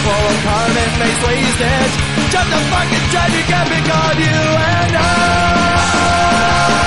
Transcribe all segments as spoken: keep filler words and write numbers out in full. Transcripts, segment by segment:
full of carbon face wastage. Just a fucking tragic epic on you and I.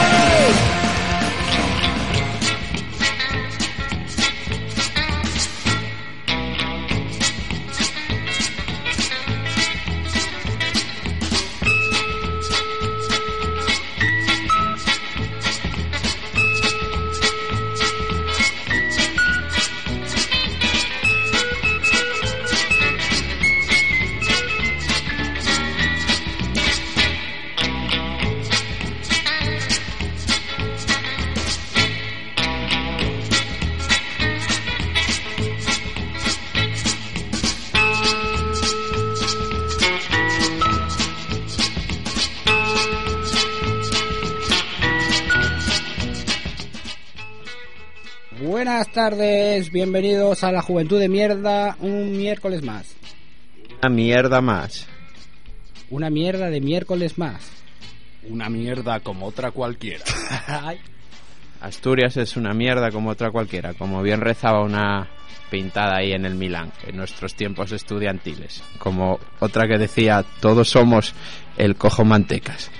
Buenas tardes, bienvenidos a la Juventud de Mierda, un miércoles más. Una mierda más. Una mierda de miércoles más. Una mierda como otra cualquiera. Asturias es una mierda como otra cualquiera, como bien rezaba una pintada ahí en el Milán, en nuestros tiempos estudiantiles. Como otra que decía, todos somos el cojo mantecas.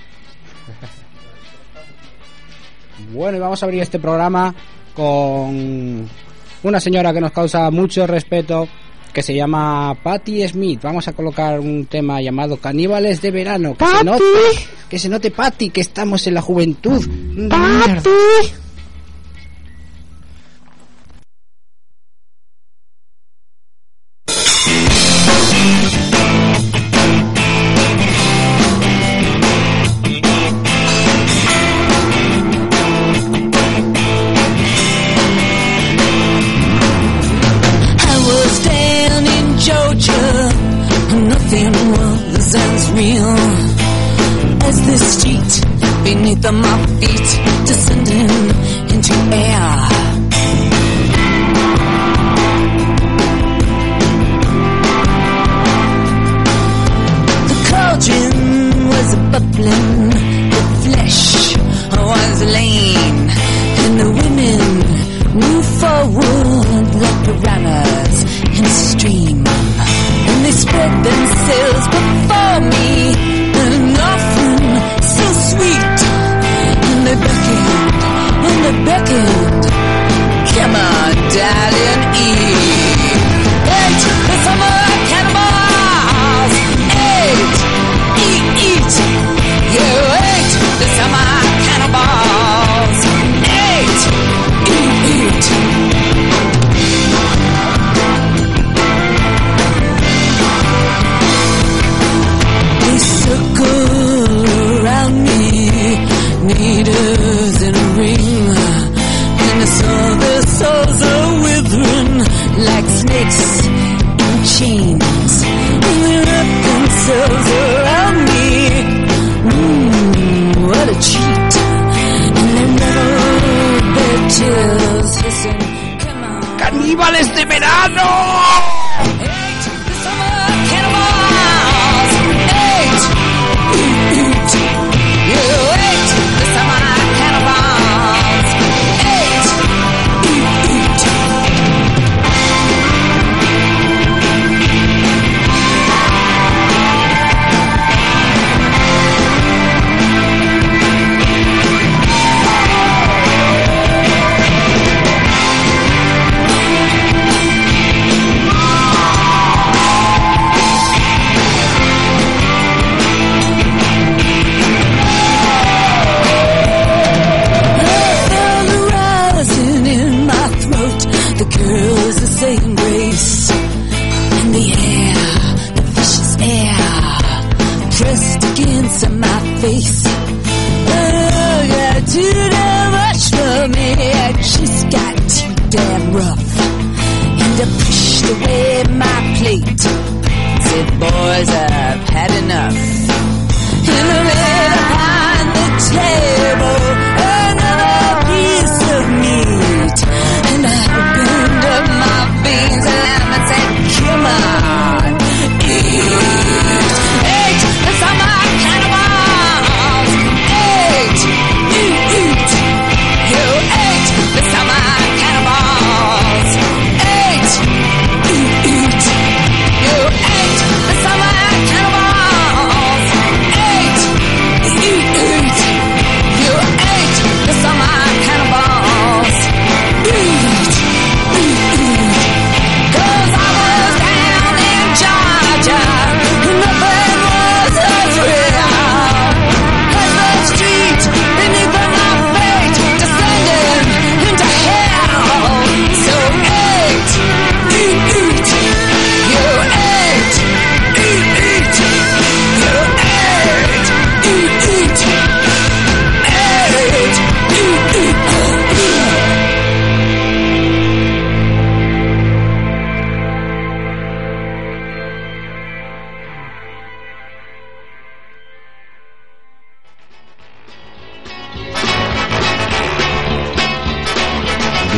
Bueno, y vamos a abrir este programa con una señora que nos causa mucho respeto, que se llama Patti Smith. Vamos a colocar un tema llamado Caníbales de Verano. Que se note, que se note, Patti, que estamos en la juventud. Patti. Beneath my feet, descending into air. The cauldron was bubbling, the flesh was lean, and the women moved forward like piranhas in a stream. And they spread themselves before me, and often so sweet. And they beckoned, and they beckoned. Come on, darling, eat. Eat the summer cannibals. Eat, eat, eat. You ate the summer cannibals. Eat, eat, eat. They circle around me, needles in a ring, and I saw their souls are withering like snakes in chains, and they wrap themselves around me. Mmm, what a cheat! And they rattle their tails, hissing, come on. ¡Caníbales de Verano! Eight, the summer cannibals. Eight, eat, eat. You ate the summer cannibals. Eight, eat, eat. Saying grace in the air, the vicious air pressed against my face. Oh, got too damn much for me. I just got too damn rough, and I pushed away my plate. Said, boys, I've had enough. And I laid upon the table another piece of meat, and I opened up my veins and I said, come on, eat. Eat the summer cannibals. Eat, eat, eat. You ate the summer cannibals. Eat, eat, eat. You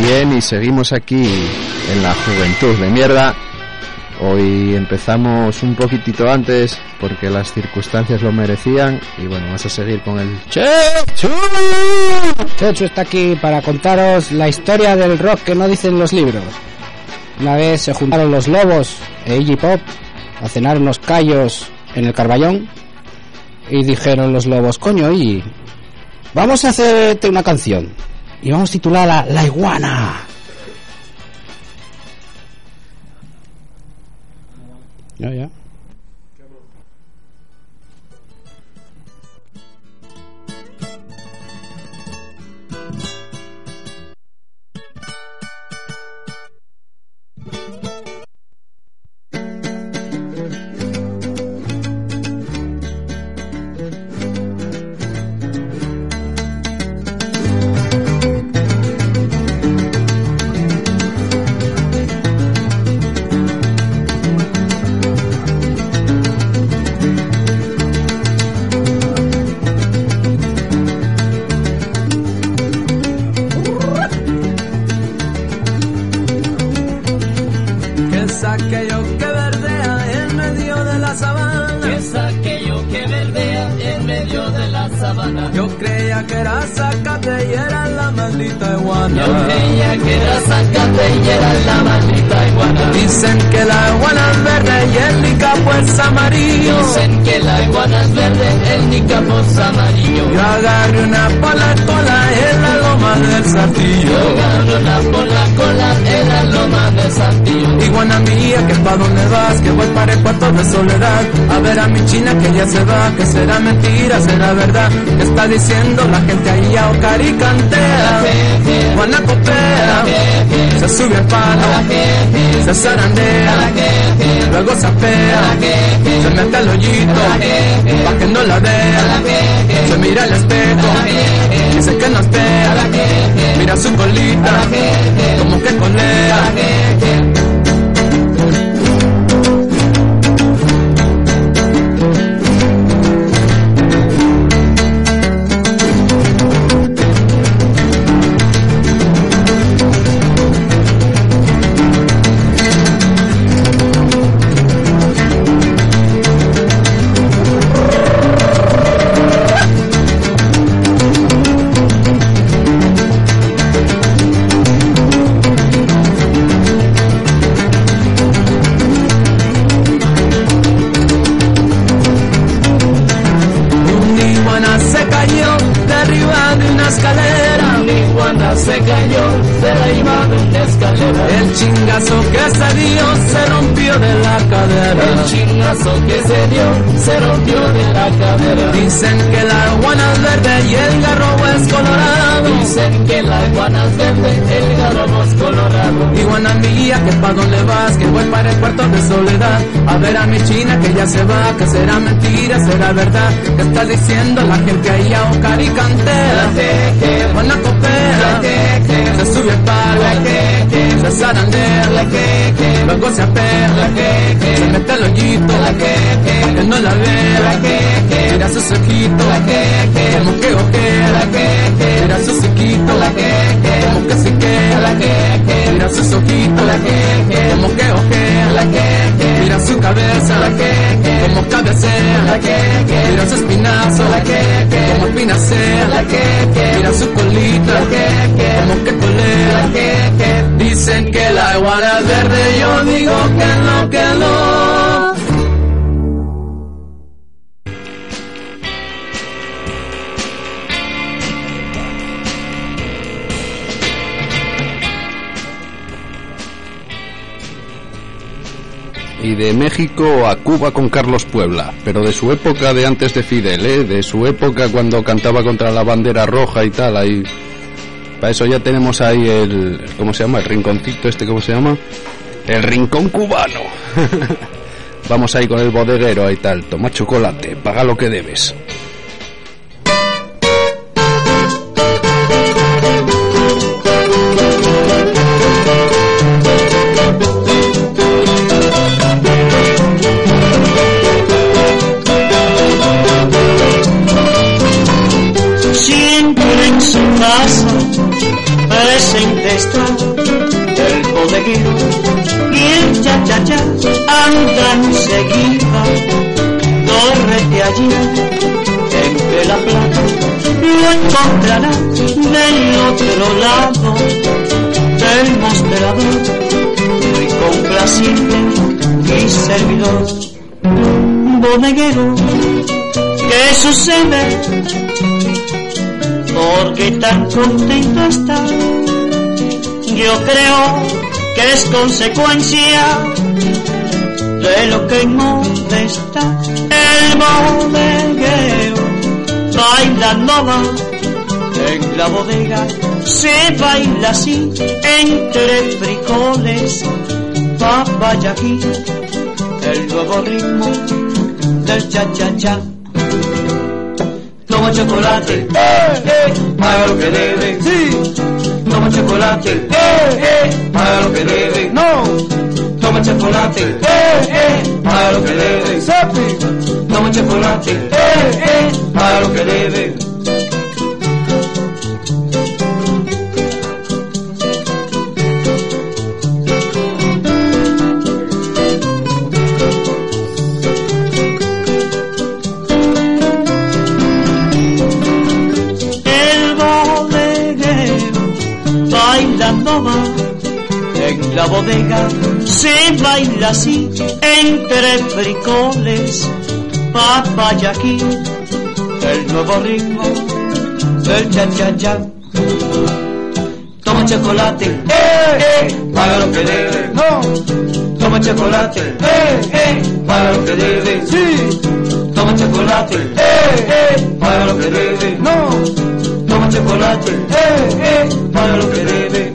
bien, y seguimos aquí en la Juventud de Mierda. Hoy empezamos un poquitito antes porque las circunstancias lo merecían y bueno, vamos a seguir con el Chechu. Chechu está aquí para contaros la historia del rock que no dicen los libros. Una vez se juntaron los Lobos e Iggy Pop a cenar unos callos en el Carballón y dijeron los Lobos: coño, Iggy, vamos a hacerte una canción y vamos a titularla La Iguana. Ya, ya. Yo creía que era zacate y era la maldita iguana. Yo creía que era zacate y era la maldita iguana. Dicen que la iguana es verde y el nicapo es amarillo. Dicen que la iguana es verde, el nicapo es amarillo. Yo agarré una por la cola en la loma del Saltillo. Yo agarré una por la cola en la loma del Saltillo. Iguana mía, que pa' dónde vas, que voy para el cuarto de soledad. A ver a mi china que ya se va, que será mentira, será verdad. Que está diciendo la gente ahí a Ocar y cantea. Juana copea, se sube al palo, se zarandea, luego se apea, se mete al hoyito, pa' que no la vea. Se mira al espejo, dice que no espera, mira su colita, como que colea. Se cayó de la iba de una escalera. El chingazo que se dio se rompió de la cadera. El chingazo que se dio se rompió de la cadera. Dicen que la iguana es verde y el garrobo es colorado. Dicen que la iguana es verde, el garrobo es colorado. Iguana mía, que pa' dónde vas, que voy para el cuarto de soledad. A ver a mi china que ya se va, que será mentira, será verdad. Que está diciendo la gente ahí a Ocar y cantea. Juana copea, se sube al palo, se zarandea, luego se apea, se mete al hoyito, pa' que no la vea. Mira sus ojitos, como que ojea. Mira sus ojitos, como que se queda. Mira sus ojitos, como que ojea. Mira su cabeza, como cabecea. Mira su espinazo, como espinacea. Mira su colita, como que colea. Dicen que la iguana es verde, yo digo que no, que no. Y de México a Cuba con Carlos Puebla, pero de su época de antes de Fidel, ¿eh? De su época cuando cantaba contra la bandera roja y tal, ahí. Para eso ya tenemos ahí el, ¿cómo se llama? El rinconcito este, ¿cómo se llama? El rincón cubano. Vamos ahí con el bodeguero y tal, toma chocolate, paga lo que debes. Siempre en su casa presente está lo encontrarás del otro lado del mostrador, muy complaciente y servidor. Bodeguero, ¿qué sucede? ¿Por qué tan contento estás? Yo creo que es consecuencia de lo que molesta. El bodeguero baila nova en la bodega, se baila así entre frijoles, papa y ají, el nuevo ritmo del cha-cha-cha. Toma chocolate, eh, eh, haga lo que debe, sí. Toma chocolate, eh, eh, haga lo que debe, no. Toma chocolate, eh, eh, haga lo que debe, sapi. Toma chocolate, eh, eh, haga lo que debe. En la bodega se baila así entre frijoles, papa y ají, el nuevo ritmo del cha-cha-cha. Toma chocolate, eh, eh, paga lo que debe, no. Toma chocolate, eh, eh, paga lo que debe, sí. Toma chocolate, eh, eh, paga lo que debe, no. Toma chocolate, eh, eh, paga lo que debe.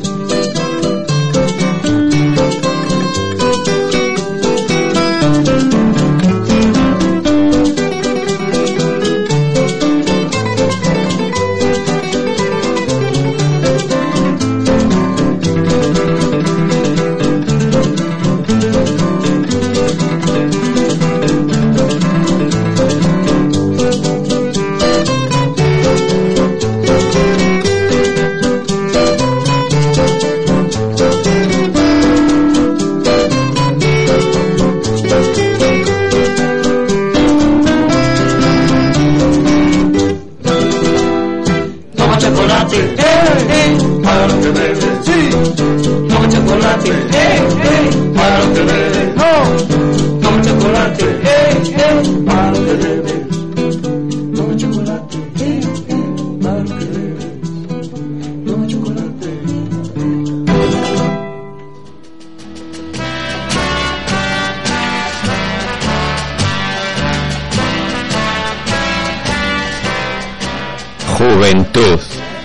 Juventud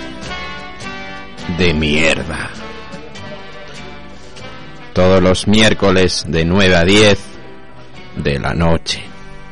de mierda. Todos los miércoles de nueve a diez de la noche.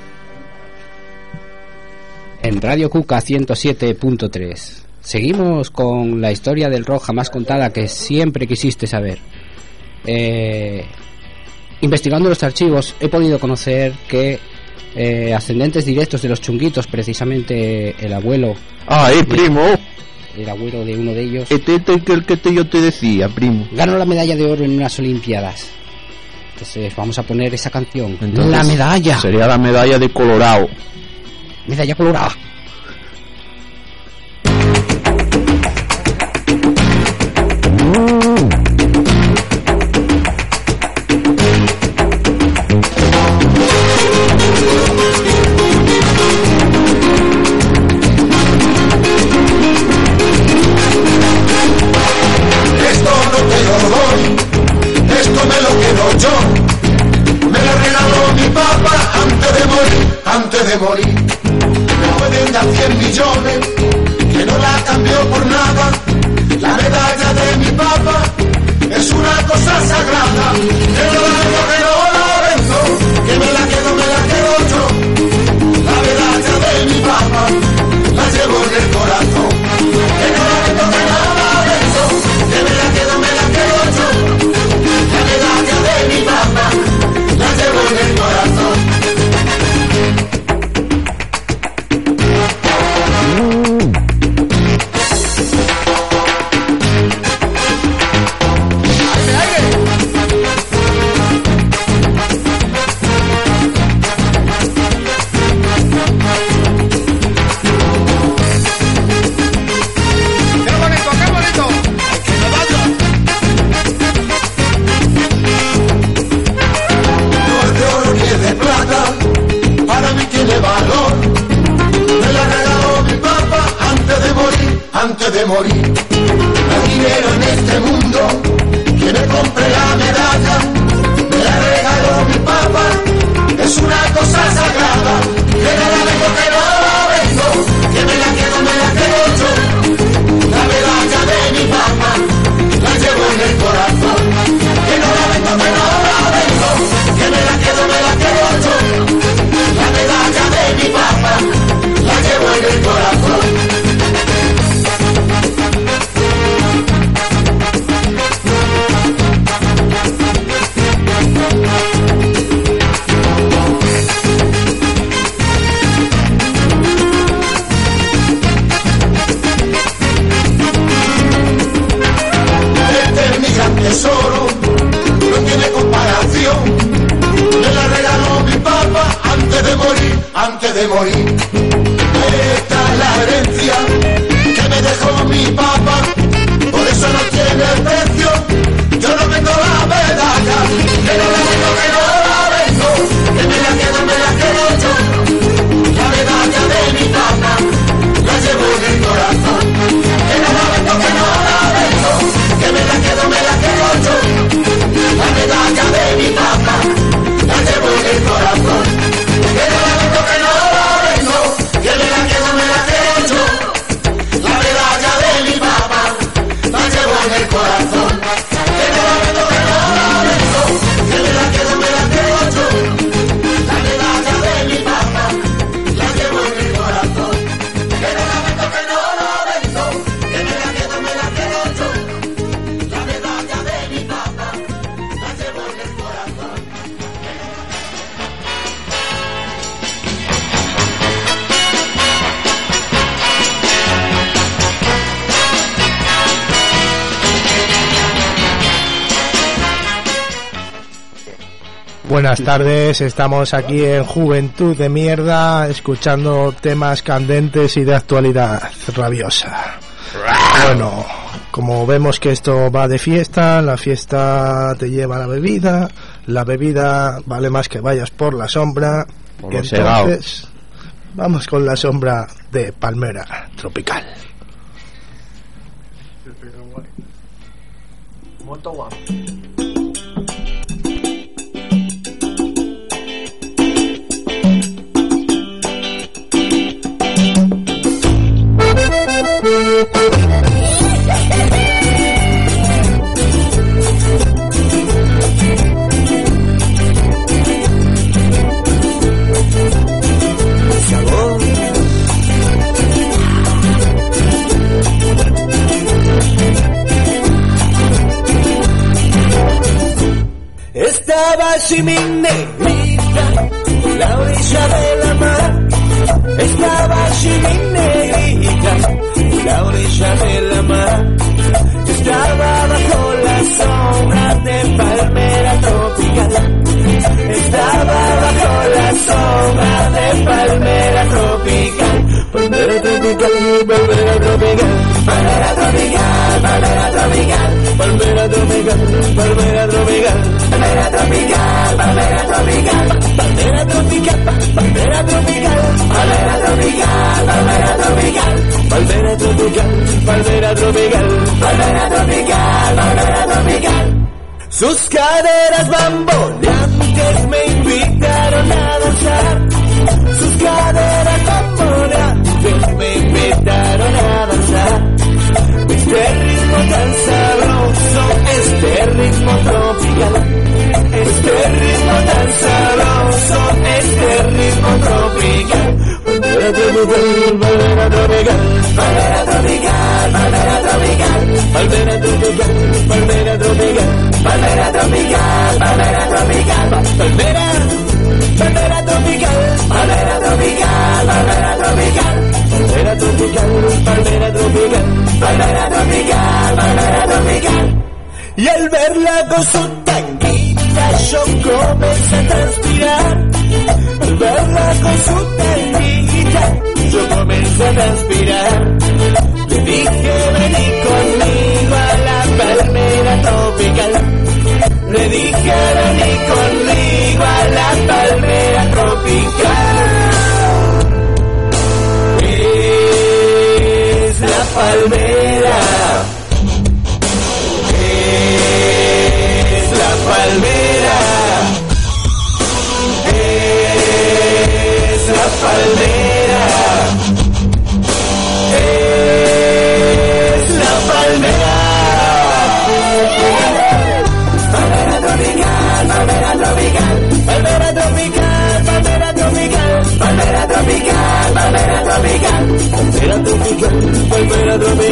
En Radio Cuca ciento siete punto tres. Seguimos con la historia del rock jamás contada que siempre quisiste saber. Eh, investigando los archivos he podido conocer que eh, ascendentes directos de los Chunguitos, precisamente el abuelo. ¡Ay, de, primo! El abuelo de uno de ellos. Este es el que te, yo te decía, primo. Ganó la medalla de oro en unas Olimpiadas. Entonces vamos a poner esa canción. Entonces, la medalla. Sería la medalla de Colorado. Medalla colorada. De morir, me pueden dar cien millones, que no la cambio por nada. La medalla de mi papá es una cosa sagrada, que no la vendo, que no la vendo, que me la quedo, me la quedo yo. La medalla de mi papá la llevo en el corazón, que no la vendo, que no la vendo, que me la quedo, me la quedo yo. La medalla de mi papá la llevo en el corazón. de morir. No hay dinero en este mundo que me compre la medalla, me la regaló mi papá, es una cosa sagrada, que no la vengo, que no la vengo, que me la quedo, me la quedo yo. La medalla de mi papá la llevo en el corazón, que no la vengo, que no la vengo, que me la quedo, me la quedo yo. La medalla de mi papá la llevo en el corazón. Tesoro, no tiene comparación, me la regaló mi papá antes de morir, antes de morir. Esta es la herencia que me dejó mi papá, por eso no tiene precio, yo no vendo la medalla, que no la vendo, que no la vendo, que me la quedo, me la quedo yo. La medalla de mi papá la llevo en el corazón, que no la vendo, que no la vendo, que me la quedo, me la quedo yo. La medalla de mi papá la llevo en el corazón, que no la vendo, que no la vendo, que me la quedo, me la quedo yo. La medalla de mi papá la llevo en el corazón, que no la vendo, que no la vendo, que me la quedo, me la quedo yo. La medalla de mi papá la llevo en el corazón, que no la vendo, que no la vendo, que me la quedo, me la quedo yo. La medalla de mi papá la llevo en el corazón. Buenas tardes, estamos aquí en Juventud de Mierda, escuchando temas candentes y de actualidad rabiosa. Bueno, como vemos que esto va de fiesta, la fiesta te lleva a la bebida, la bebida vale más que vayas por la sombra, Por y lo segao. entonces vamos con la sombra de Palmera Tropical. Estaba allí mi negrita, en la orilla de la mar. Estaba allí mi negrita, en la orilla de la mar. Estaba bajo la sombra de palmera tropical. Estaba bajo la sombra de palmera tropical. Palmera tropical, palmera tropical, palmera tropical, palmera tropical, palmera tropical, palmera tropical, palmera tropical, palmera tropical, palmera tropical, palmera tropical, palmera tropical, palmera tropical, palmera tropical, palmera tropical, palmera tropical, palmera tropical. Sus caderas bamboleantes me invitaron a danzar. Sus caderas bamboleantes me invitaron a danzar. Este ritmo tan sabroso, este ritmo tropical. Este ritmo tan sabroso, este ritmo tropical. Palmera tropical, palmera tropical, palmera tropical, palmera tropical, palmera tropical, palmera tropical, palmera tropical, palmera tropical, palmera, palmera tropical, palmera tropical, palmera tropical, palmera tropical, palmera tropical, palmera tropical, palmera tropical. Y al verla con su tanguita yo comencé a transpirar. Al verla con su tanguita yo comencé a transpirar. Le dije vení conmigo a la palmera tropical. Le dije vení conmigo a la palmera tropical. Es la palmera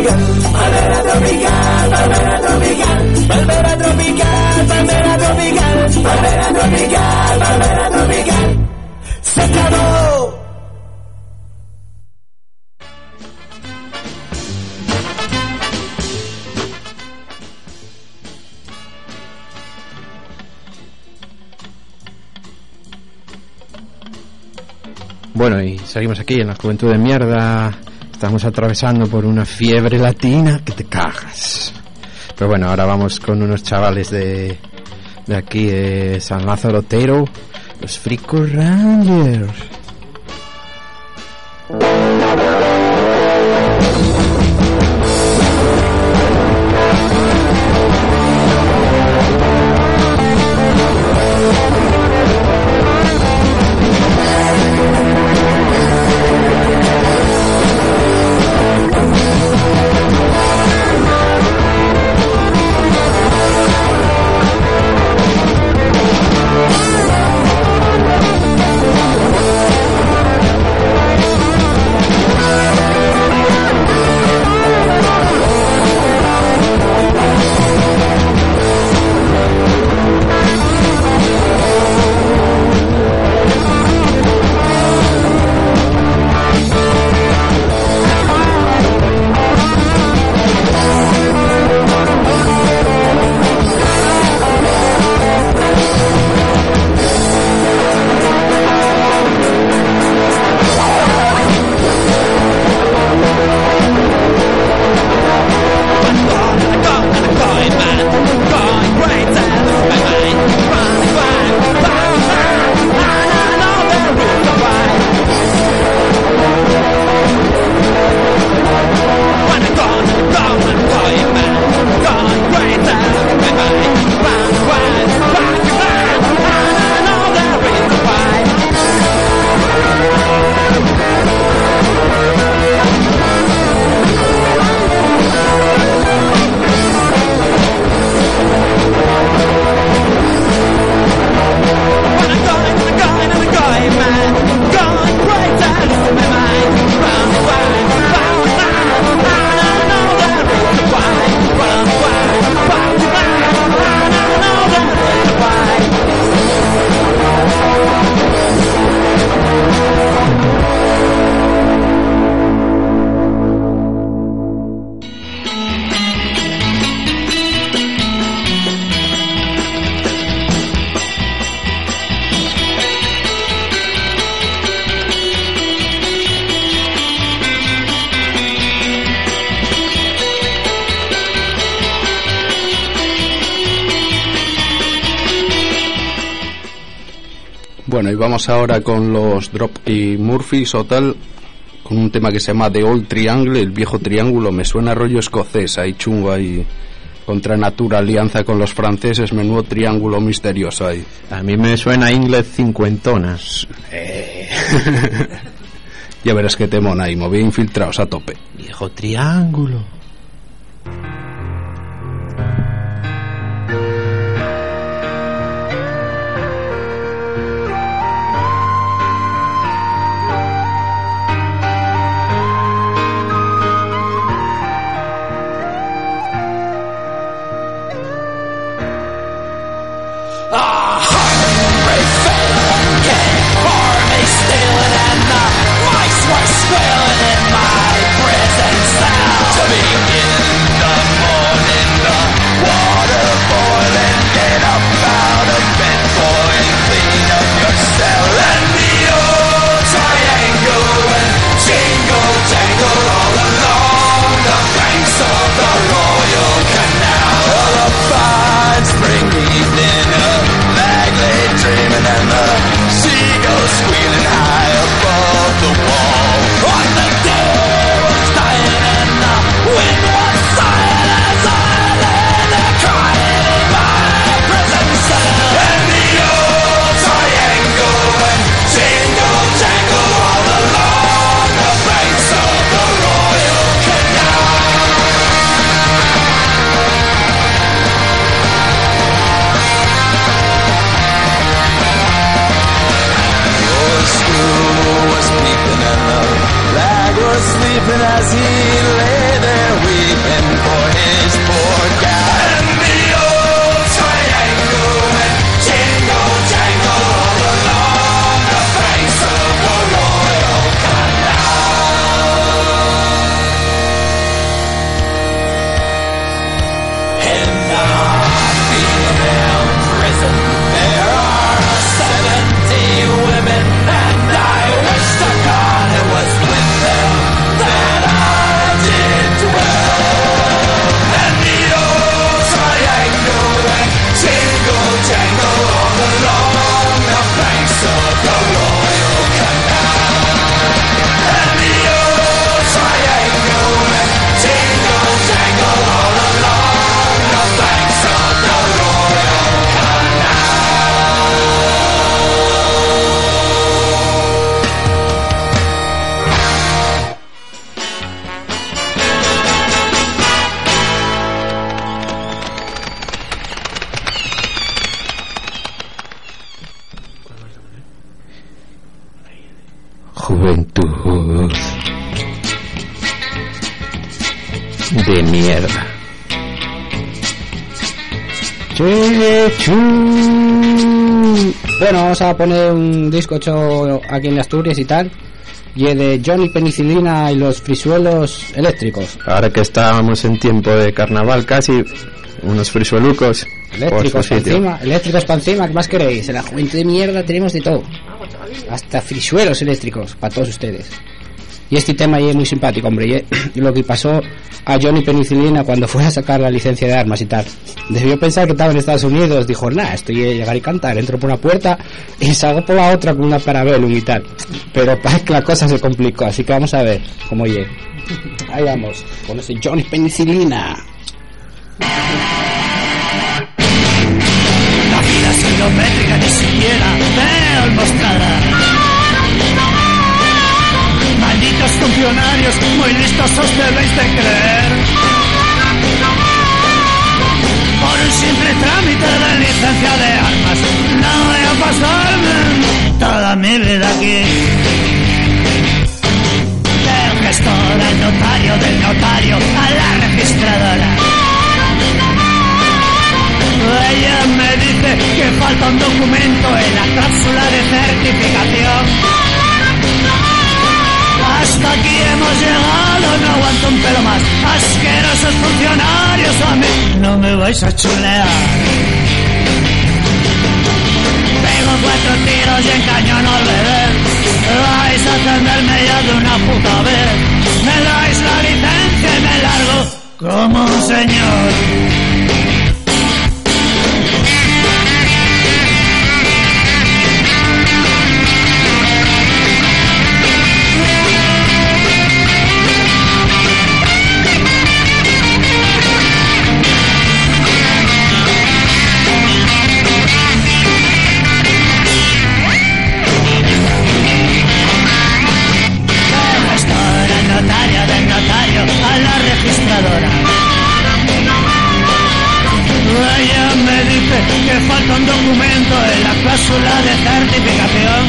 tropical, palmera tropical, palmera tropical, palmera tropical, palmera tropical, palmera tropical, palmera tropical. Se acabó. Bueno, y seguimos aquí en la Juventud de Mierda. Estamos atravesando por una fiebre latina que te cagas. Pero bueno, ahora vamos con unos chavales de, de aquí, de San Lázaro Otero, los Frico Rangers. Bueno, y vamos ahora con los Dropkick Murphys o tal, con un tema que se llama The Old Triangle, el viejo triángulo. Me suena rollo escocés, ahí chungo ahí, contra natura, alianza con los franceses, menudo triángulo misterioso ahí. A mí me suena inglés cincuentonas. Eh. Ya verás que te mona ahí, moví infiltrados a tope. Viejo triángulo. As he lay there weak de mierda. Bueno, vamos a poner un disco hecho aquí en Asturias y tal, y es de Johnny Penicilina y los frisuelos eléctricos. Ahora que estábamos en tiempo de carnaval casi, unos frisuelucos eléctricos para encima, eléctricos para encima, ¿qué más queréis? En la juventud de mierda tenemos de todo, hasta frisuelos eléctricos para todos ustedes. Y este tema ahí es muy simpático, hombre, y lo que pasó a Johnny Penicilina cuando fue a sacar la licencia de armas y tal. Debió pensar que estaba en Estados Unidos, dijo, nah, estoy a llegar y cantar, entro por una puerta y salgo por la otra con una Parabellum y tal. Pero parece que la cosa se complicó, así que vamos a ver cómo llega. Ahí vamos, con ese Johnny Penicilina. La vida es kilométrica, ni siquiera veo el mostrador. Malditos funcionarios, muy listos os debéis de creer. Por un simple trámite de licencia de armas, no voy a pasarme toda mi vida aquí. Del gestor al notario, del notario a la registradora. Ella me dice que falta un documento en la cláusula de certificación. Hasta aquí hemos llegado, no aguanto un pelo más. Asquerosos funcionarios, a mí no me vais a chulear. Pego cuatro tiros y encañono al bebé. Vais a atenderme ya de una puta vez. Me dais la licencia y me largo como un señor. Ella me dice que falta un documento en la cláusula de certificación.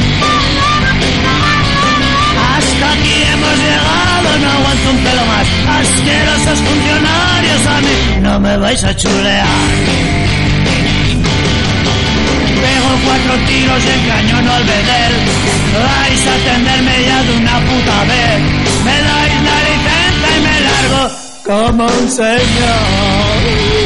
Hasta aquí hemos llegado, no aguanto un pelo más. Asquerosos funcionarios, a mí no me vais a chulear. Pego cuatro tiros y encañono al bedel. Vais a atenderme ya de una puta vez. Me dais la licencia y me largo como un señor.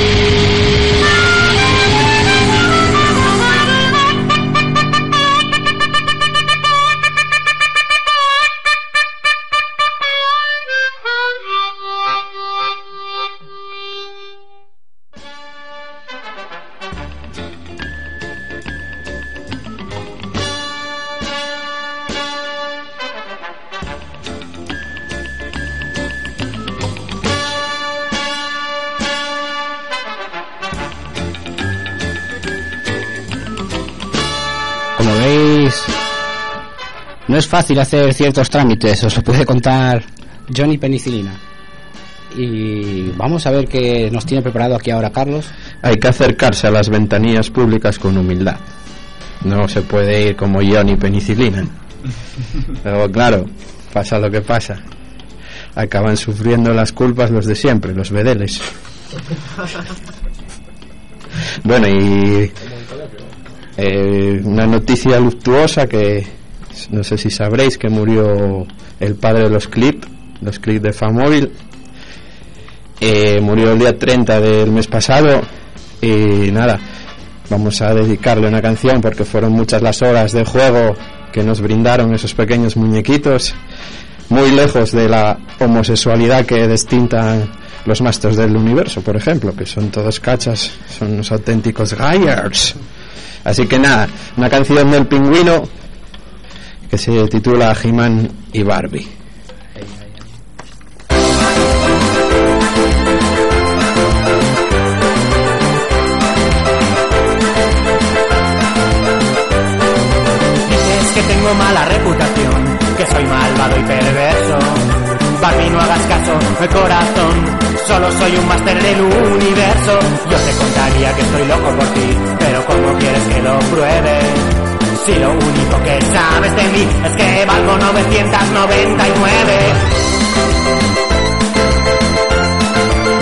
Como veis, no es fácil hacer ciertos trámites, os lo puede contar Johnny Penicilina. Y vamos a ver qué nos tiene preparado aquí ahora Carlos. Hay que acercarse a las ventanillas públicas con humildad. No se puede ir como Johnny Penicilina. Pero claro, pasa lo que pasa. Acaban sufriendo las culpas los de siempre, los bedeles. Bueno, y eh, una noticia luctuosa que no sé si sabréis que murió el padre de los clips, los clips de Famóvil. Eh, murió el día treinta del mes pasado y nada, vamos a dedicarle una canción porque fueron muchas las horas de juego que nos brindaron esos pequeños muñequitos, muy lejos de la homosexualidad que distintan los masters del universo, por ejemplo, que son todos cachas, son unos auténticos gayers. Así que nada, una canción del Pingüino que se titula He-Man y Barbie. Dices que tengo mala reputación, que soy malvado y perverso. Barbie, no hagas caso, el corazón, solo soy un máster del universo. Yo te contaría que estoy loco por ti, pero ¿cómo quieres que lo pruebe? Si lo único que sabes de mí es que valgo novecientos noventa y nueve.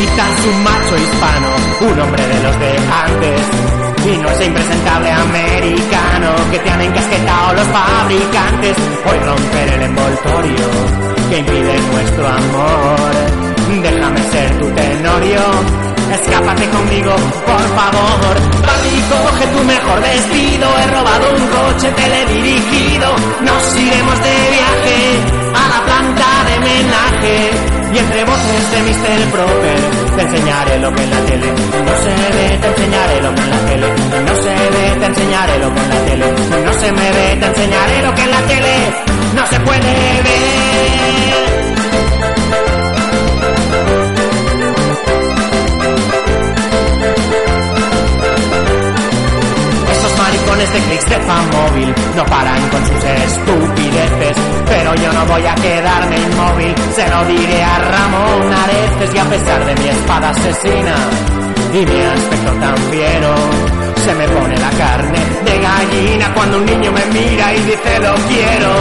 necesitas un macho hispano, un hombre de los de antes, y no ese impresentable americano que te han encasquetado los fabricantes. Hoy romper el envoltorio que impide nuestro amor. Déjame ser tu tenorio, escápate conmigo, por favor. Barbie, coge tu mejor vestido, he robado un coche teledirigido. Nos iremos de viaje a la planta de homenaje, y entre voces de mister Proper te enseñaré lo que en la tele no se ve, te enseñaré lo que en la tele no se ve, te enseñaré lo que en la tele no se me ve, te enseñaré lo que en la tele no se puede ver. Maricones de clics de Fanmóvil no paran con sus estupideces, pero yo no voy a quedarme inmóvil, se lo diré a Ramón Areces. Y a pesar de mi espada asesina y mi aspecto tan fiero, se me pone la carne de gallina cuando un niño me mira y dice lo quiero.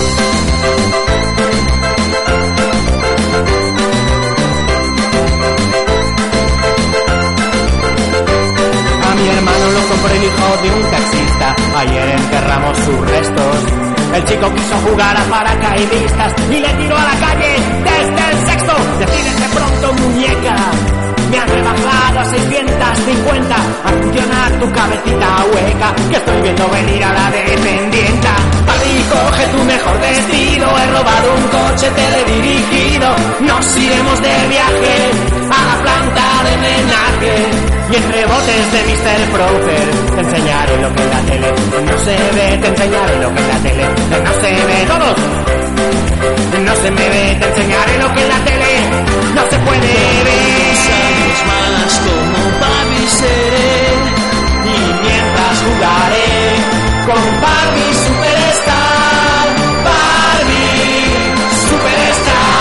Mi hermano lo compró el hijo de un taxista, ayer enterramos sus restos. El chico quiso jugar a paracaidistas y le tiró a la calle desde el sexto. Decídete pronto, muñeca, me han rebajado a seiscientos cincuenta. A funcionar tu cabecita hueca, que estoy viendo venir a la dependienta. Barbie, coge tu mejor vestido, he robado un coche teledirigido. Nos iremos de viaje a la planta de homenaje, y entre botes de mister Proper te enseñaré lo que en la tele no se ve, te enseñaré lo que en la tele no se ve. Todos, no se me ve, te enseñaré lo que en la tele no se puede ver. Años más como Barbie seré, y mientras jugaré con Barbie Superstar, Barbie Superstar.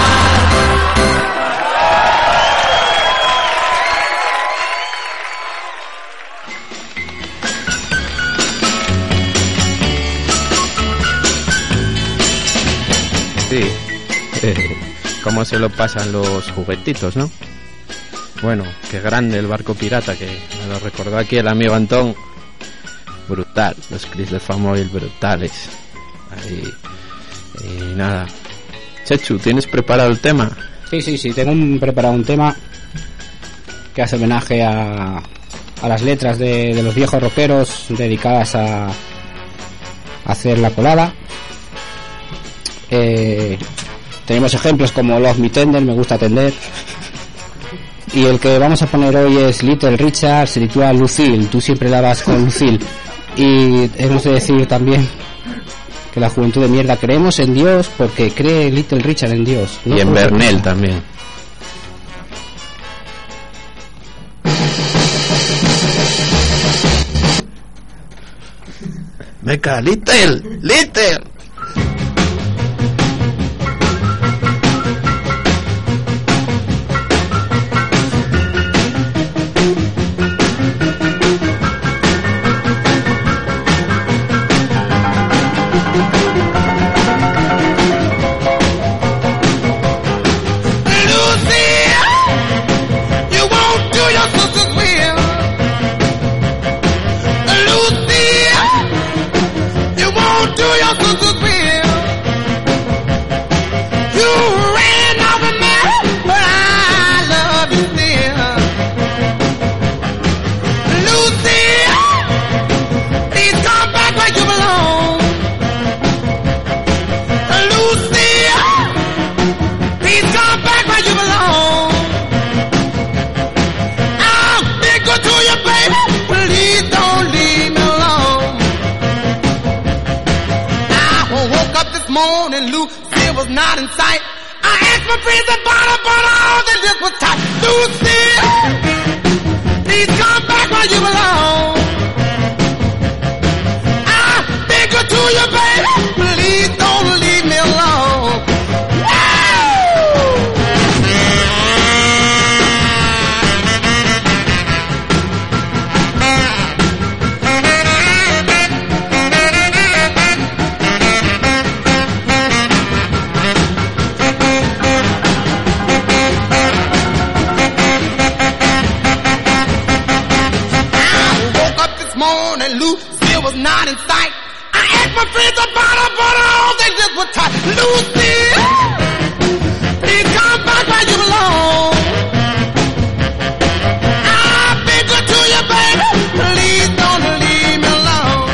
Sí, eh, cómo se lo pasan los juguetitos, ¿no? Bueno, qué grande el barco pirata, que me lo recordó aquí el amigo Antón. Brutal, los clips de Fanmóvil brutales. Ahí, y nada. Chechu, ¿tienes preparado el tema? Sí, sí, sí, tengo un, preparado un tema que hace homenaje a, a las letras de, de los viejos rockeros dedicadas a, a hacer la colada. Eh, tenemos ejemplos como Love Me Tender, Me Gusta Tender, y el que vamos a poner hoy es Little Richard, se titula Lucille, tú siempre la vas con Lucille. Y hemos de decir también que la juventud de mierda creemos en Dios porque cree Little Richard en Dios, ¿no? Y en Bernel también. Meca, Little, Little. morning, Lucille was not in sight. I asked my friends about her, but all they did was type. Lucille, please come back where you belong. I beg her to you, baby, please don't leave me alone. was not in sight. I asked my friends about her, but all they just were tight. Lucy, please come back where you belong. I've been good to you, baby. Please don't leave me alone.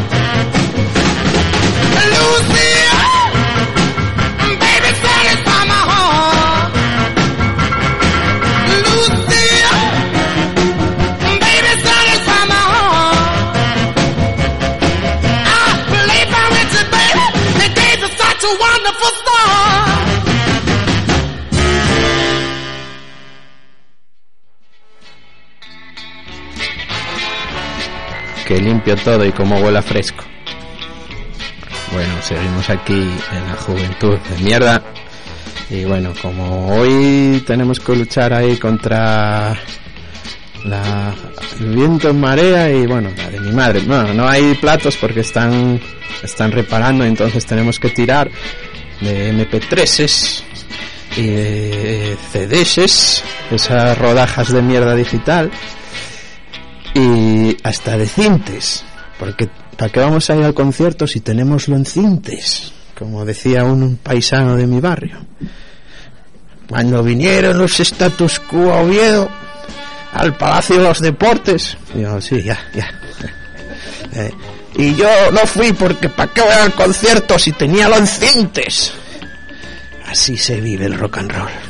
Lucy, baby, satisfy my heart. Lucy, baby, satisfy my heart. I believe I with you, baby. The days are such a wonderful start. Que limpio todo y como huele a fresco. Bueno, seguimos aquí en la juventud de mierda. Y bueno, como hoy tenemos que luchar ahí contra la, el viento en marea y bueno, la de mi madre. Bueno, no hay platos porque están, están reparando, entonces tenemos que tirar de eme pe tres y de ce de s, esas rodajas de mierda digital. Y hasta de cintes, porque ¿para qué vamos a ir al concierto si tenemoslo en cintes? Como decía un, un paisano de mi barrio. Cuando vinieron los status quo a Oviedo, al Palacio de los Deportes, digo, sí, ya, ya. Eh, y yo no fui porque ¿para qué voy al concierto si teníalo en cintes? Así se vive el rock and roll.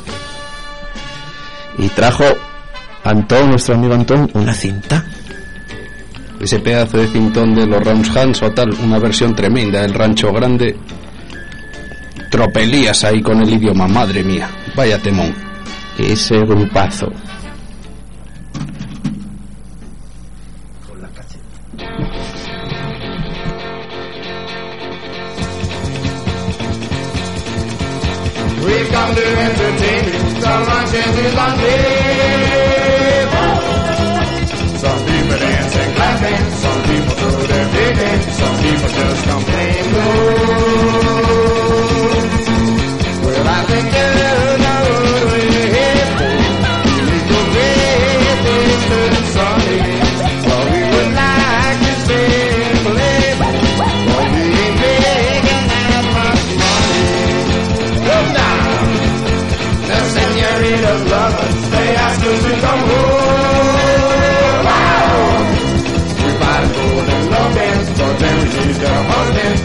Y trajo Antón, nuestro amigo Antón, una cinta. Ese pedazo de cintón de los Rams Hans o tal, una versión tremenda del Rancho Grande. Tropelías ahí con el idioma, madre mía, vaya temón. Ese grupazo. We come to entertain you, some luncheons is on table. Some people dance and clapping, some people throw their big hands, some people just complain. Well, I think you know where you're headed for. You need to get this good Sunday. Well, we would like to stay and play, but we ain't making that much money. Come down, the senorita's lovers, they ask us to come home. Wow, we fight for the love dance, but then we need the husband.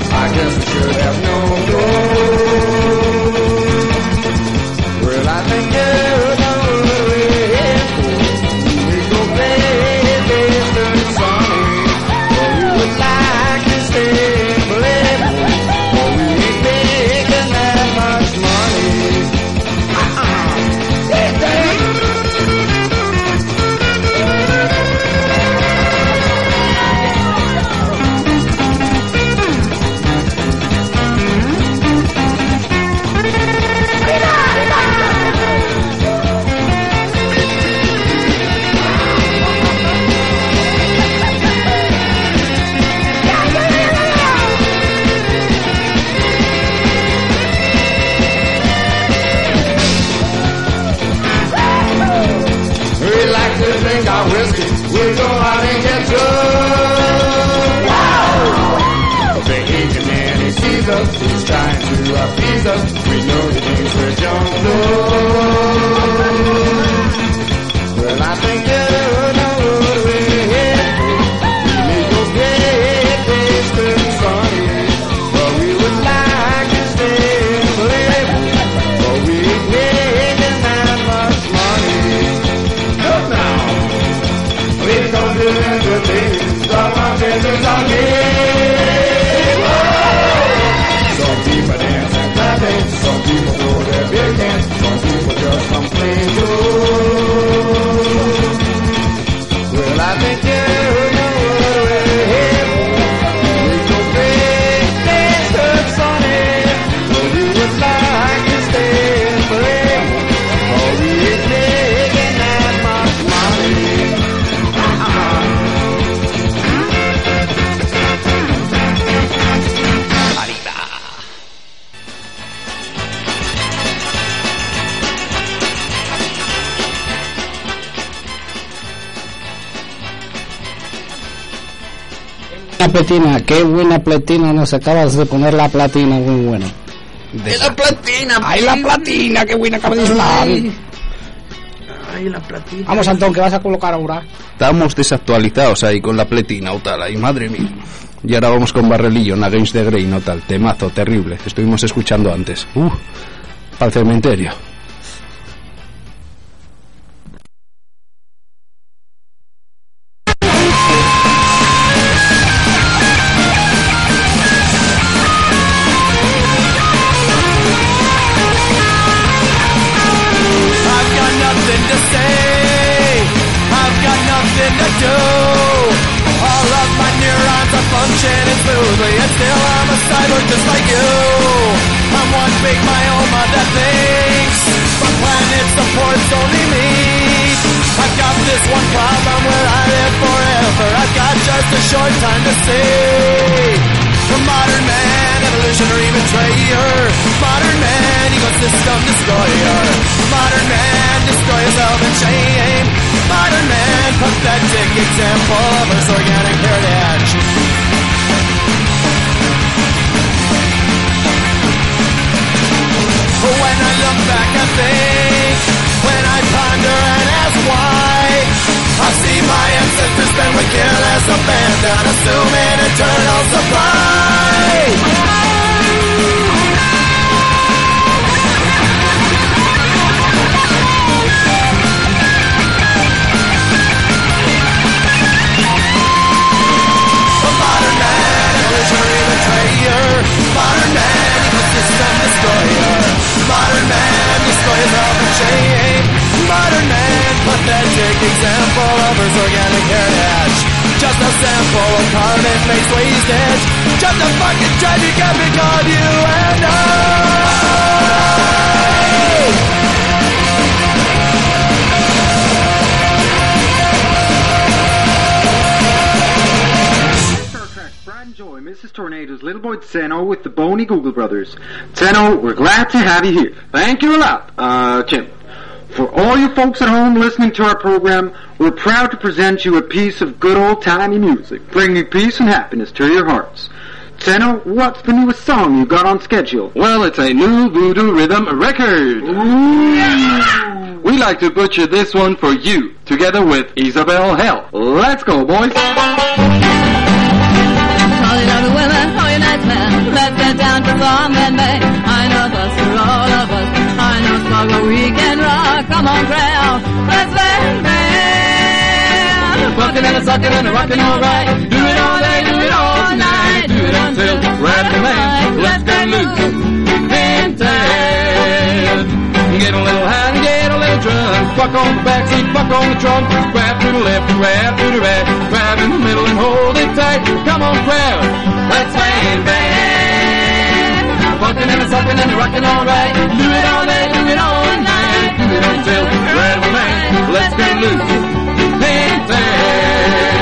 platina, qué buena platina nos acabas de poner la platina, muy buena. De la platina, ¡ay, la platina! ¡Qué buena acaba de sonar! ¡Ay, la platina! Vamos, Antón, ¿qué vas a colocar ahora? Estamos desactualizados ahí con la platina o tal, ay, madre mía. Y ahora vamos con Barrelillo, una Games de Grey, no tal, temazo terrible, estuvimos escuchando antes. Uh, para el cementerio. Functioning smoothly, and still I'm a cyborg just like you. I'm one big myoma that thinks my planet supports only me. I've got this one problem where I live forever. I've got just a short time to see. A modern man, evolutionary betrayer. Modern man, ecosystem destroyer. Modern man, destroy yourself in shame. Modern man, pathetic example of Earth's organic heritage. When I look back and think, when I ponder and ask why, I see my ancestors spend with careless abandon, assuming eternal supply. A modern man, evolutionary betrayer. Modern man, ecosystem destroyer. Modern man, destroy yourself in shame. Modern man, pathetic example of Earth's organic heritage. Just a sample of carbon-based wastage. Just a fucking tragic epic of you and I. Joy, Missus Tornado's little boy Zeno with the Boney Google Brothers. Zeno, we're glad to have you here. Thank you a lot, uh, Jim. For all you folks at home listening to our program, we're proud to present you a piece of good old-timey music, bringing peace and happiness to your hearts. Zeno, what's the newest song you got on schedule? Well, it's a new voodoo rhythm record. Ooh. Yeah. We like to butcher this one for you, together with Isabel Hell. Let's go, boys. Let's get down to some and May. I know this for all of us. I know smog, but we can rock. Come on, crowd. Let's let man. Fucking and a sucking and a rocking all right. Do it all day, do it all night. Do it until grab the man. Let's get loose. Hinted. Get a little high and get a little drunk. Fuck on the backseat, fuck on the trunk. Grab to the left, grab to the right. Grab in the middle and hold it tight. Come on, crowd. Let's swing band. Fucking and a sucking and a rocking all right. Do it all day, do it all night. Do it until grab the man. Let's get loose. Hinted.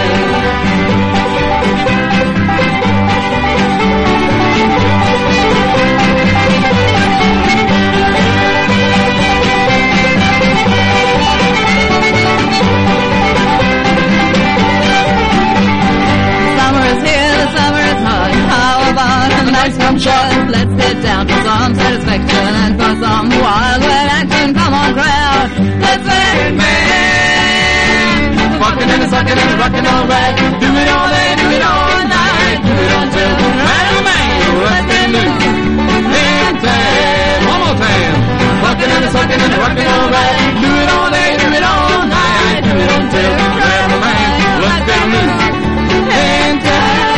Nice from shot. Let's get down to some satisfaction and for some wild wet action. Come on, crowd. Let's let it man. Fucking and a sucking and a rocking all right. Do it all day, do it all night. Do it until man, man. Let's get loose. Hinted. One more time. Fucking and a sucking and a rocking all right. Do it all day, do it all night. Do it until man, man. Let's get loose. Hinted.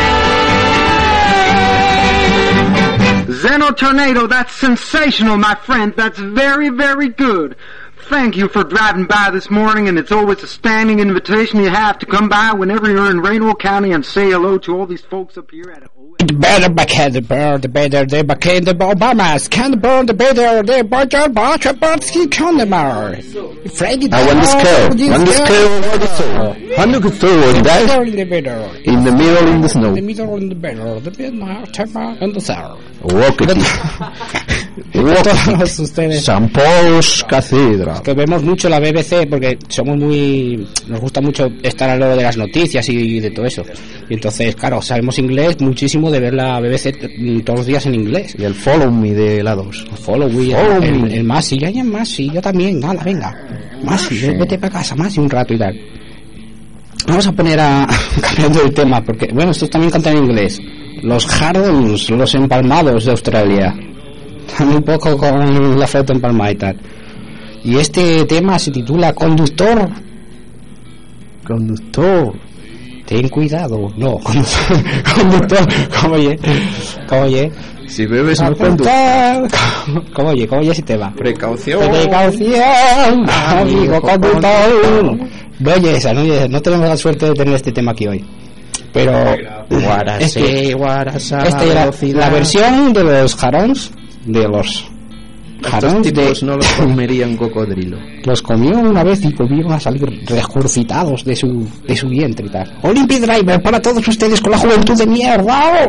Zeno Tornado, that's sensational, my friend. That's very, very good. Thank you for driving by this morning, and it's always a standing invitation you have to come by whenever you're in Rainbow County and say hello to all these folks up here at a The better back the bear, the better the back the Obamas can burn the better the Barger Barcher Barsky Condemar. Freddy, I want the scale. Want the scale over the soul. Hand the soul and die. In the better. In the middle in the snow. The middle in the better. The better, temper and the sour. Walk it. todos ustedes. San Paul's Cathedral. Que vemos mucho la B B C porque somos muy, nos gusta mucho estar a lo de las noticias y de todo eso. Y entonces, claro, sabemos inglés muchísimo de ver la B B C todos los días en inglés. Y el Follow Me de la dos. Follow Me, Follow el, me. el, el Masi, ya hay en Masi, yo también, nada, venga. Masi, Sí. vete para casa, Masi, un rato y tal. Vamos a poner a, cambiando el tema, porque, bueno, estos también cantan en inglés. Los Hardons, los empalmados de Australia. Un poco con la flauta empalmada y tal. Y este tema se titula Conductor. Conductor. Ten cuidado. No, conductor. Conductor. ¿Cómo oye? ¿Cómo oye? Si bebes no conductor. conductor. ¿Cómo oye? ¿Cómo oye ese tema? Precaución. Precaución. Amigo conductor. No oye esa, no oye esa. No tenemos la suerte de tener este tema aquí hoy. Pero es que esta era la versión de los Harons, de los Estos tipos no los comería un cocodrilo. Los comió una vez y volvieron a salir regurgitados de su de su vientre y tal. Olympic Driver para todos ustedes con la juventud de mierda.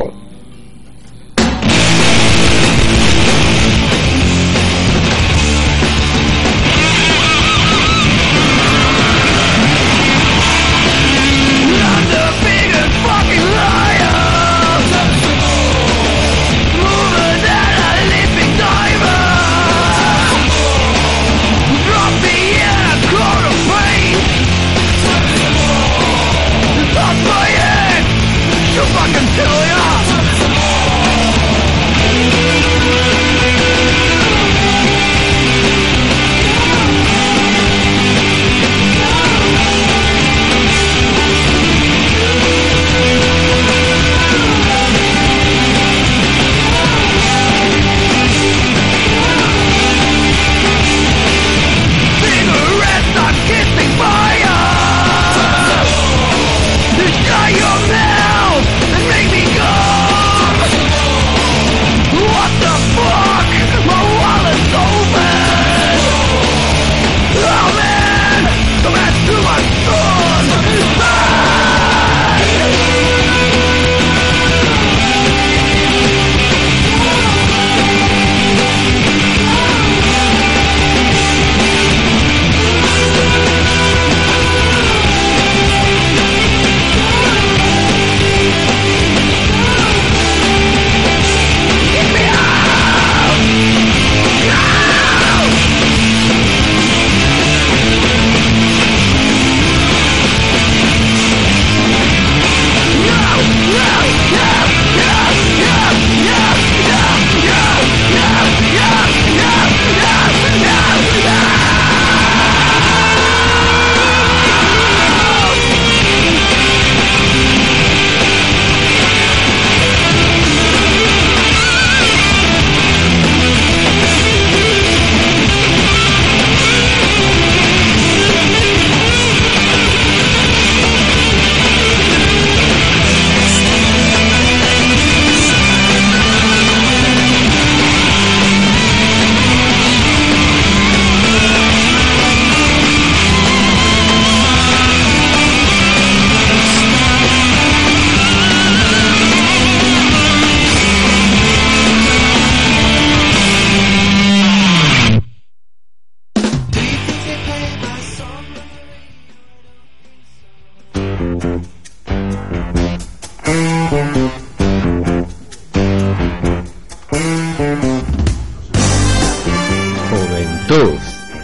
Juventud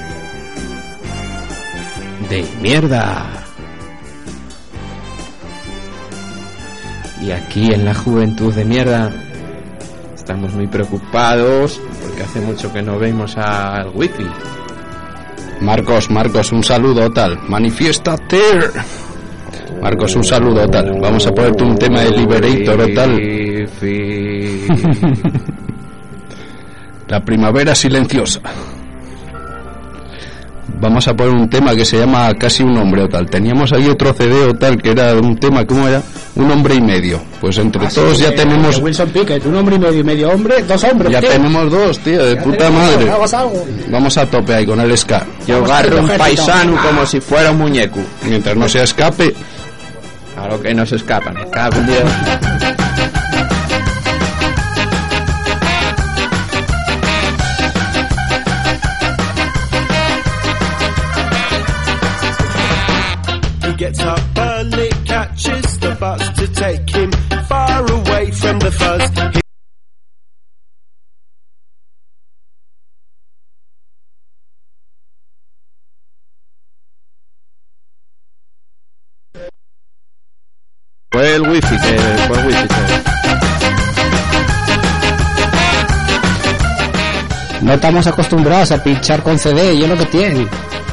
de mierda. Y aquí en la Juventud de mierda estamos muy preocupados porque hace mucho que no vemos al wifi. Marcos, Marcos, un saludo tal. Manifiéstate. Marcos, un saludo tal. Vamos a ponerte un tema de Liberator o tal. La primavera silenciosa. Vamos a poner un tema que se llama Casi un hombre o tal. Teníamos ahí otro C D o tal que era un tema, ¿cómo era? Un hombre y medio. Pues entre Ah, todos sí, ya de- tenemos... de Wilson Pickett, un hombre y medio y medio hombre, dos hombres. Ya tío. tenemos dos, tío, de Ya puta tenemos madre. algo, hagamos algo. Vamos a tope ahí con el ska. Yo Vamos, agarro un ejército. paisano como si fuera un muñeco. Mientras no se escape. A lo que no se escapan. Cago en Dios. no estamos acostumbrados a pinchar con C D y es lo que tiene.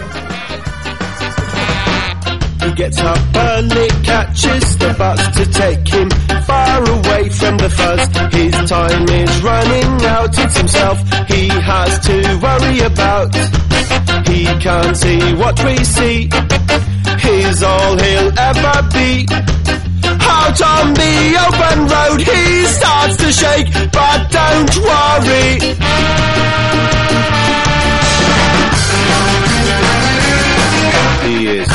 He gets up early, catches the bus to take him far away from the fuzz. His time is running out, it's himself he has to worry about. He can't see what we see, he's all he'll ever be. Out on the open road he starts to shake, but don't worry. He is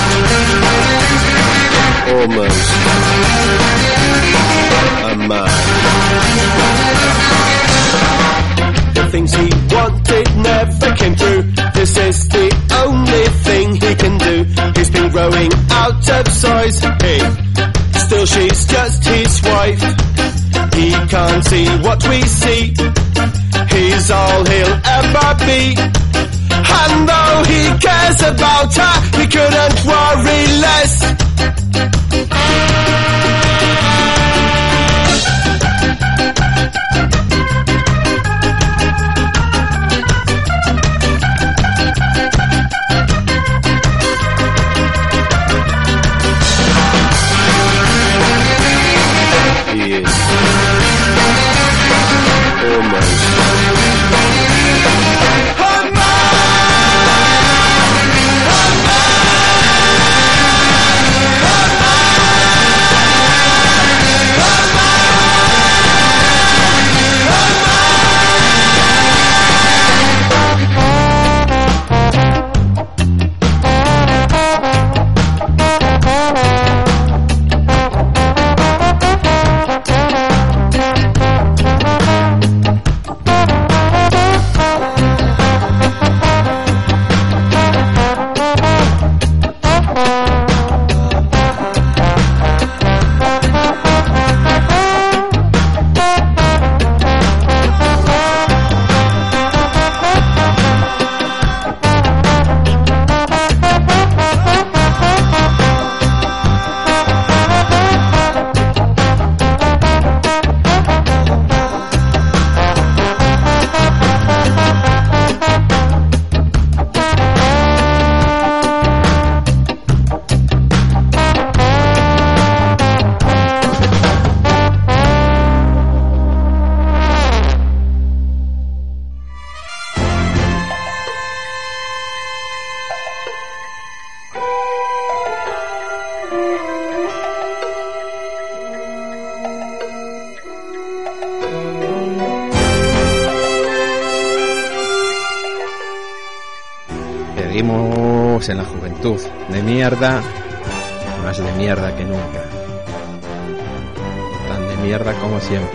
almost a man. The things he wanted never came true. This is the only thing he can do. He's been growing out of size. Hey, still she's just his wife. He can't see what we see, he's all he'll ever be. And though he cares about her, he couldn't worry less. He is almost Seguimos en la juventud de mierda, más de mierda que nunca, tan de mierda como siempre.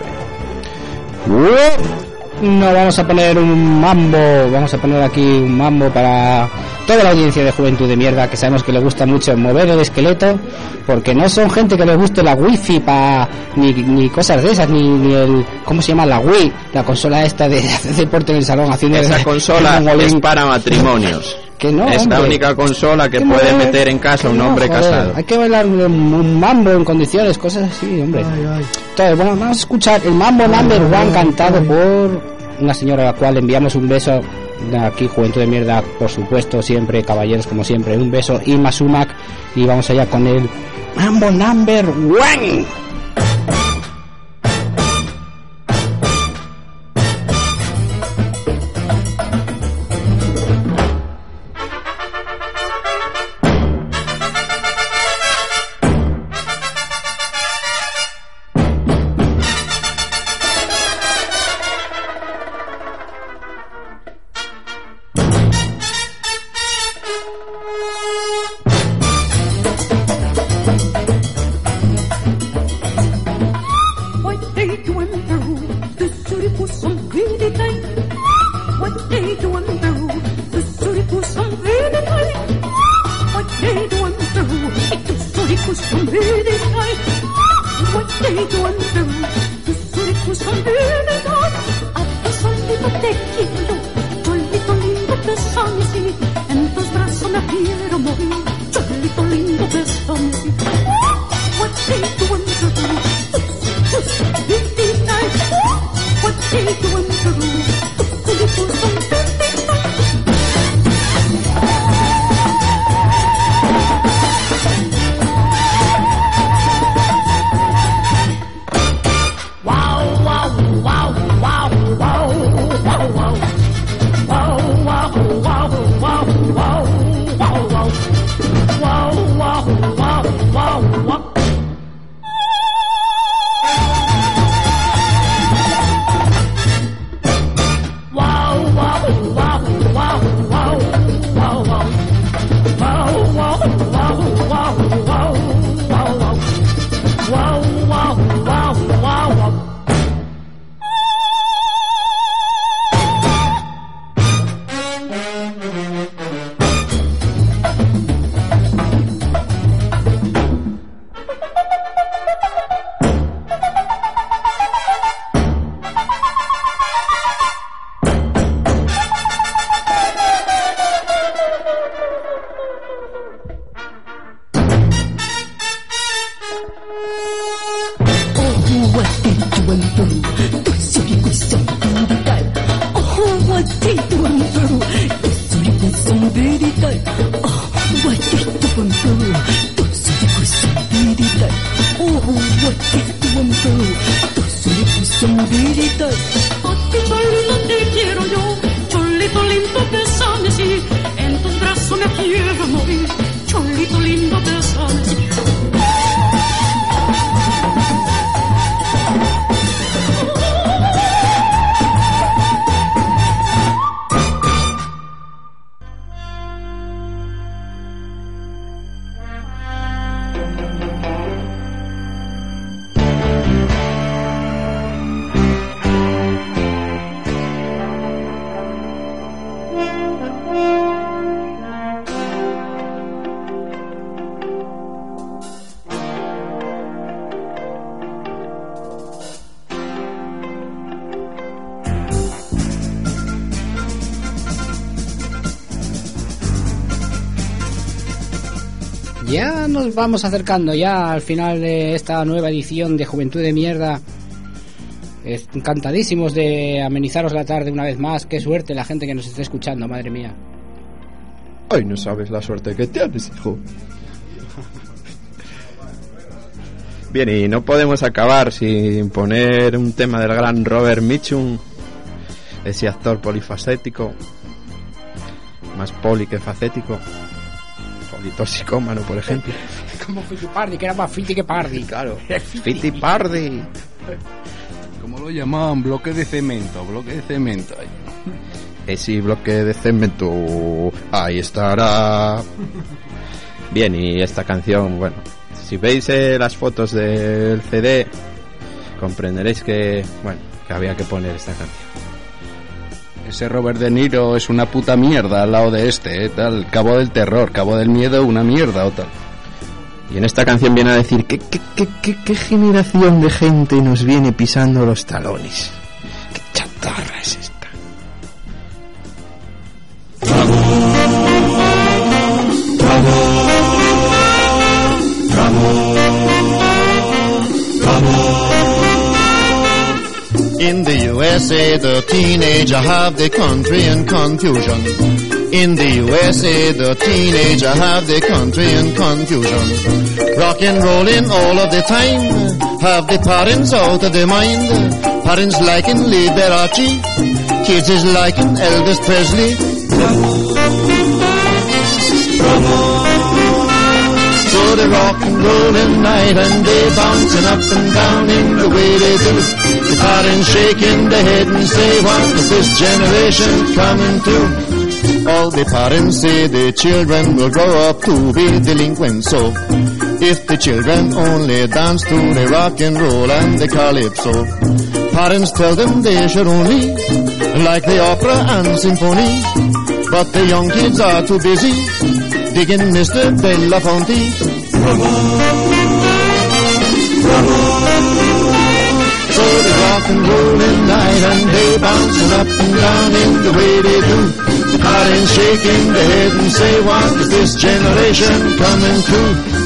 No, vamos a poner un mambo, vamos a poner aquí un mambo para toda la audiencia de Juventud de Mierda, que sabemos que le gusta mucho mover el esqueleto, porque no son gente que les guste la wifi pa, ni, ni cosas de esas, ni, ni el, ¿cómo se llama? La Wii, la consola esta de hacer deporte en el salón haciendo... Esa consola es para matrimonios. Que no, es hombre. La única consola que, que puede no, meter en casa un no, hombre joder, casado. Hay que bailar un, un mambo en condiciones, cosas así, hombre. Ay, ay. Entonces, bueno, vamos a escuchar el mambo number one cantado por una señora a la cual enviamos un beso. De aquí, Juventud de Mierda, por supuesto, siempre, caballeros como siempre, un beso, Ima Sumac, y vamos allá con el mambo number one. What they doing to through. Dossori questo dai. Oh, what did one through? Dossori questo dai. Oh, what did one through? Dossori questo dai. Oh, what did one through? Dossori questo dai. A ti cholito te quiero yo, cholito lindo, bésame sí, en tus brazos me quiero morir, cholito lindo, bésame sí. Ya nos vamos acercando ya al final de esta nueva edición de Juventud de Mierda. Encantadísimos de amenizaros la tarde una vez más. Qué suerte la gente que nos está escuchando, madre mía. Ay, no sabes la suerte que tienes, hijo. Bien, y no podemos acabar sin poner un tema del gran Robert Mitchum, ese actor polifacético, más poli que facético, politoxicómano, por ejemplo. Como Fittipardi, que era más fiti que pardi. Claro, Fittipardi. ¿Cómo lo llamaban? Bloque de cemento, bloque de cemento. Ahí. Ese bloque de cemento, ahí estará. Bien, y esta canción, bueno, si veis eh, las fotos del C D, comprenderéis que, bueno, que había que poner esta canción. Ese Robert De Niro es una puta mierda al lado de este, ¿eh? Tal, Cabo del Terror, Cabo del Miedo, una mierda o tal. Y en esta canción viene a decir que qué, qué, qué, qué generación de gente nos viene pisando los talones. Qué chatarra es esta. In the U S A, the teenager have the country in confusion. In the U S A, the teenager have the country in confusion. Rock and rolling all of the time, have the parents out of their mind. Parents liking Liberace, kids is liking Elvis Presley. So they rock and rollin' night and day, bouncing up and down in the way they do. The parents shaking their head and say, what is this generation coming to? All the parents say the children will grow up to be delinquent. So if the children only dance to the rock and roll and the calypso, parents tell them they should only like the opera and symphony. But the young kids are too busy digging Mister Belafonte. So they rock and roll in night and day, bouncing up and down in the way they do. The parents shaking their head and say, what is this generation coming to?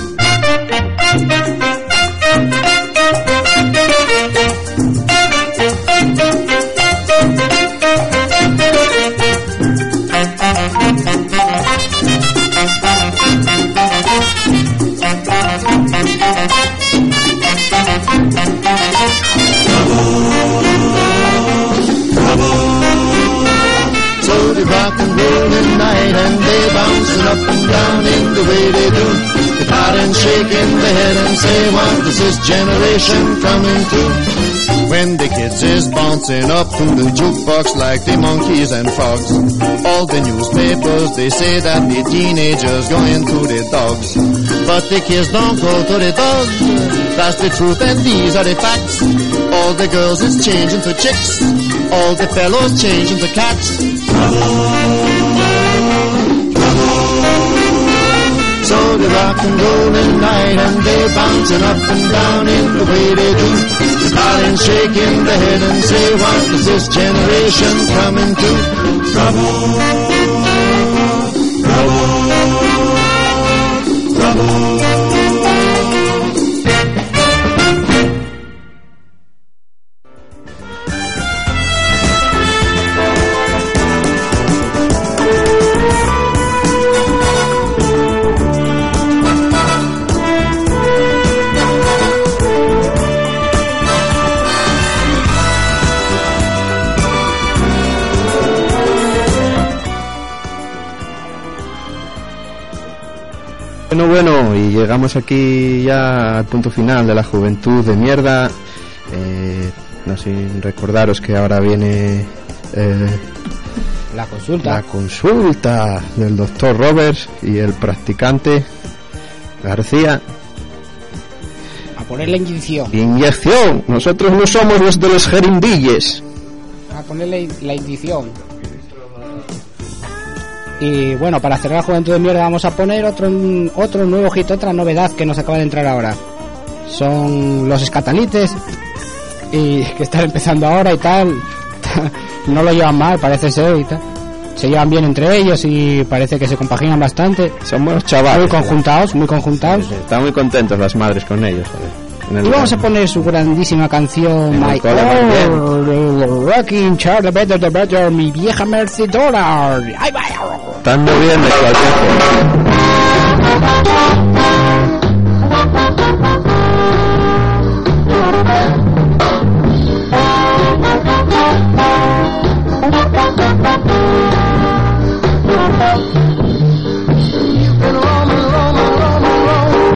So they rock and roll in night and day, bouncing up and down in the way they do. The parents shaking their head and say, what is this generation coming to? When the kids is bouncing up to the jukebox like the monkeys and frogs, all the newspapers, they say that the teenagers going to the dogs. But the kids don't go to the dogs, that's the truth and these are the facts. All the girls is changing to chicks, all the fellows changing to cats. So they rock and roll in night and day, bouncing up and down in the way they do. The parents shaking their head and say, what is this generation coming to? Trouble, trouble, trouble. Bueno, bueno, y llegamos aquí ya al punto final de la juventud de mierda. Eh, no sin recordaros que ahora viene eh, la consulta. La consulta del doctor Roberts y el practicante García. A poner la inyección. Inyección. Nosotros no somos los de los jeringuilles. A ponerle la inyección. Y bueno, para cerrar la juventud de mierda vamos a poner otro otro nuevo hit, otra novedad que nos acaba de entrar ahora. Son los Escatalites, y que están empezando ahora y tal. No lo llevan mal, parece ser, y tal. Se llevan bien entre ellos y parece que se compaginan bastante. Son buenos chavales. Muy conjuntados, muy conjuntados. Sí, sí, están muy contentos las madres con ellos. Y vamos a poner su grandísima canción My Old Rocking Charlie Better the Better, mi vieja Mercedona. ¡Ay, vaya! Están muy bien de cualquier forma.